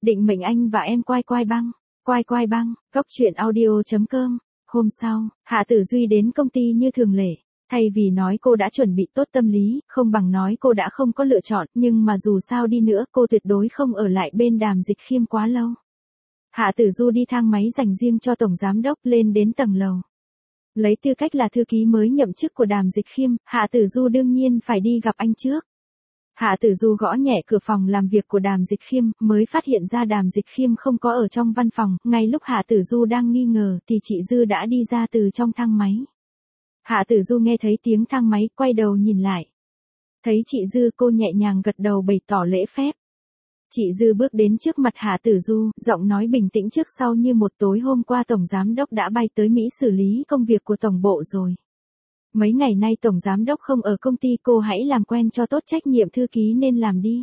Định mệnh anh và em quai quai băng. Quai quai băng, Cốc Truyện Audio.com. Hôm sau, Hạ Tử Duy đến công ty như thường lệ. Thay vì nói cô đã chuẩn bị tốt tâm lý, không bằng nói cô đã không có lựa chọn, nhưng mà dù sao đi nữa cô tuyệt đối không ở lại bên Đàm Dịch Khiêm quá lâu. Hạ Tử Du đi thang máy dành riêng cho tổng giám đốc lên đến tầng lầu. Lấy tư cách là thư ký mới nhậm chức của Đàm Dịch Khiêm, Hạ Tử Du đương nhiên phải đi gặp anh trước. Hạ Tử Du gõ nhẹ cửa phòng làm việc của Đàm Dịch Khiêm, mới phát hiện ra Đàm Dịch Khiêm không có ở trong văn phòng, ngay lúc Hạ Tử Du đang nghi ngờ thì chị Dư đã đi ra từ trong thang máy. Hạ Tử Du nghe thấy tiếng thang máy, quay đầu nhìn lại. Thấy chị Dư, cô nhẹ nhàng gật đầu bày tỏ lễ phép. Chị Dư bước đến trước mặt Hạ Tử Du, giọng nói bình tĩnh trước sau như một. Tối hôm qua Tổng Giám Đốc đã bay tới Mỹ xử lý công việc của Tổng Bộ rồi. Mấy ngày nay Tổng Giám Đốc không ở công ty, cô hãy làm quen cho tốt trách nhiệm thư ký nên làm đi.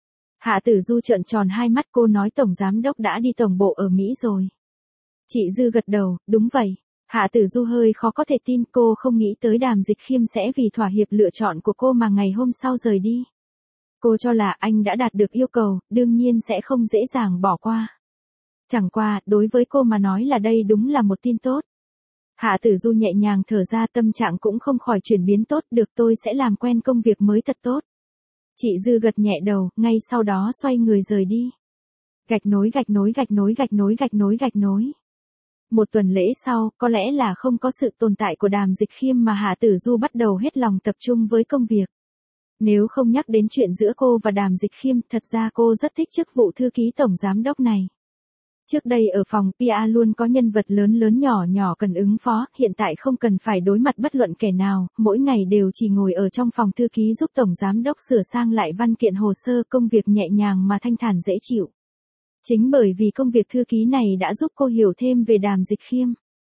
Hạ Tử Du trợn tròn hai mắt, cô nói Tổng Giám Đốc đã đi Tổng Bộ ở Mỹ rồi. Chị Dư gật đầu, đúng vậy. Hạ Tử Du hơi khó có thể tin, cô không nghĩ tới Đàm Dịch Khiêm sẽ vì thỏa hiệp lựa chọn của cô mà ngày hôm sau rời đi. Cô cho là anh đã đạt được yêu cầu, đương nhiên sẽ không dễ dàng bỏ qua. Chẳng qua, đối với cô mà nói là đây đúng là một tin tốt. Hạ Tử Du nhẹ nhàng thở ra, tâm trạng cũng không khỏi chuyển biến tốt, được, tôi sẽ làm quen công việc mới thật tốt. Chị Dư gật nhẹ đầu, ngay sau đó xoay người rời đi. Gạch nối gạch nối gạch nối gạch nối gạch nối gạch nối. Một tuần lễ sau, có lẽ là không có sự tồn tại của Đàm Dịch Khiêm mà Hạ Tử Du bắt đầu hết lòng tập trung với công việc. Nếu không nhắc đến chuyện giữa cô và Đàm Dịch Khiêm, thật ra cô rất thích chức vụ thư ký tổng giám đốc này. Trước đây ở phòng PR luôn có nhân vật lớn lớn nhỏ nhỏ cần ứng phó, hiện tại không cần phải đối mặt bất luận kẻ nào, mỗi ngày đều chỉ ngồi ở trong phòng thư ký giúp tổng giám đốc sửa sang lại văn kiện hồ sơ, công việc nhẹ nhàng mà thanh thản dễ chịu. Chính bởi vì công việc thư ký này đã giúp cô hiểu thêm về Đàm Dịch Khiêm.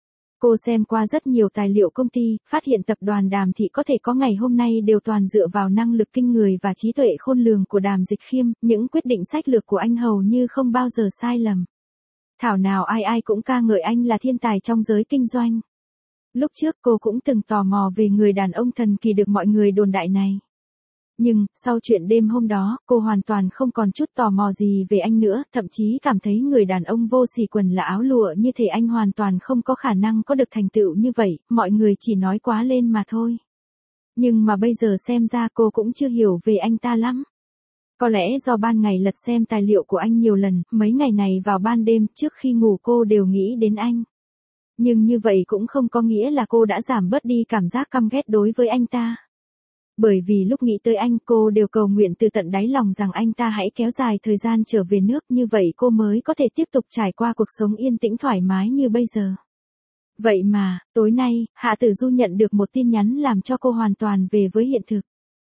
Cô xem qua rất nhiều tài liệu công ty, phát hiện tập đoàn Đàm Thị có thể có ngày hôm nay đều toàn dựa vào năng lực kinh người và trí tuệ khôn lường của Đàm Dịch Khiêm, những quyết định sách lược của anh hầu như không bao giờ sai lầm. Thảo nào ai ai cũng ca ngợi anh là thiên tài trong giới kinh doanh. Lúc trước cô cũng từng tò mò về người đàn ông thần kỳ được mọi người đồn đại này. Nhưng, sau chuyện đêm hôm đó, cô hoàn toàn không còn chút tò mò gì về anh nữa, thậm chí cảm thấy người đàn ông vô xì quần là áo lụa như thể anh hoàn toàn không có khả năng có được thành tựu như vậy, mọi người chỉ nói quá lên mà thôi. Nhưng mà bây giờ xem ra cô cũng chưa hiểu về anh ta lắm. Có lẽ do ban ngày lật xem tài liệu của anh nhiều lần, mấy ngày này vào ban đêm trước khi ngủ cô đều nghĩ đến anh. Nhưng như vậy cũng không có nghĩa là cô đã giảm bớt đi cảm giác căm ghét đối với anh ta. Bởi vì lúc nghĩ tới anh, cô đều cầu nguyện từ tận đáy lòng rằng anh ta hãy kéo dài thời gian trở về nước, như vậy cô mới có thể tiếp tục trải qua cuộc sống yên tĩnh thoải mái như bây giờ. Vậy mà, tối nay, Hạ Tử Du nhận được một tin nhắn làm cho cô hoàn toàn về với hiện thực.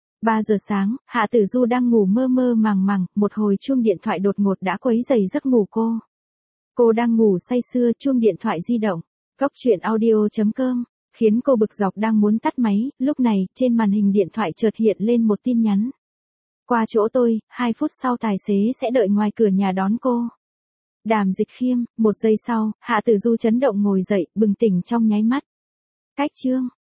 3 giờ sáng, Hạ Tử Du đang ngủ mơ mơ màng màng, một hồi chuông điện thoại đột ngột đã quấy rầy giấc ngủ cô. Cô đang ngủ say sưa, chuông điện thoại di động, Cốc Truyện Audio.com, khiến cô bực dọc đang muốn tắt máy, lúc này, trên màn hình điện thoại chợt hiện lên một tin nhắn. Qua chỗ tôi, 2 phút sau tài xế sẽ đợi ngoài cửa nhà đón cô. Đàm Dịch Khiêm. 1 giây sau, Hạ Tử Du chấn động ngồi dậy, bừng tỉnh trong nháy mắt. Cách chương.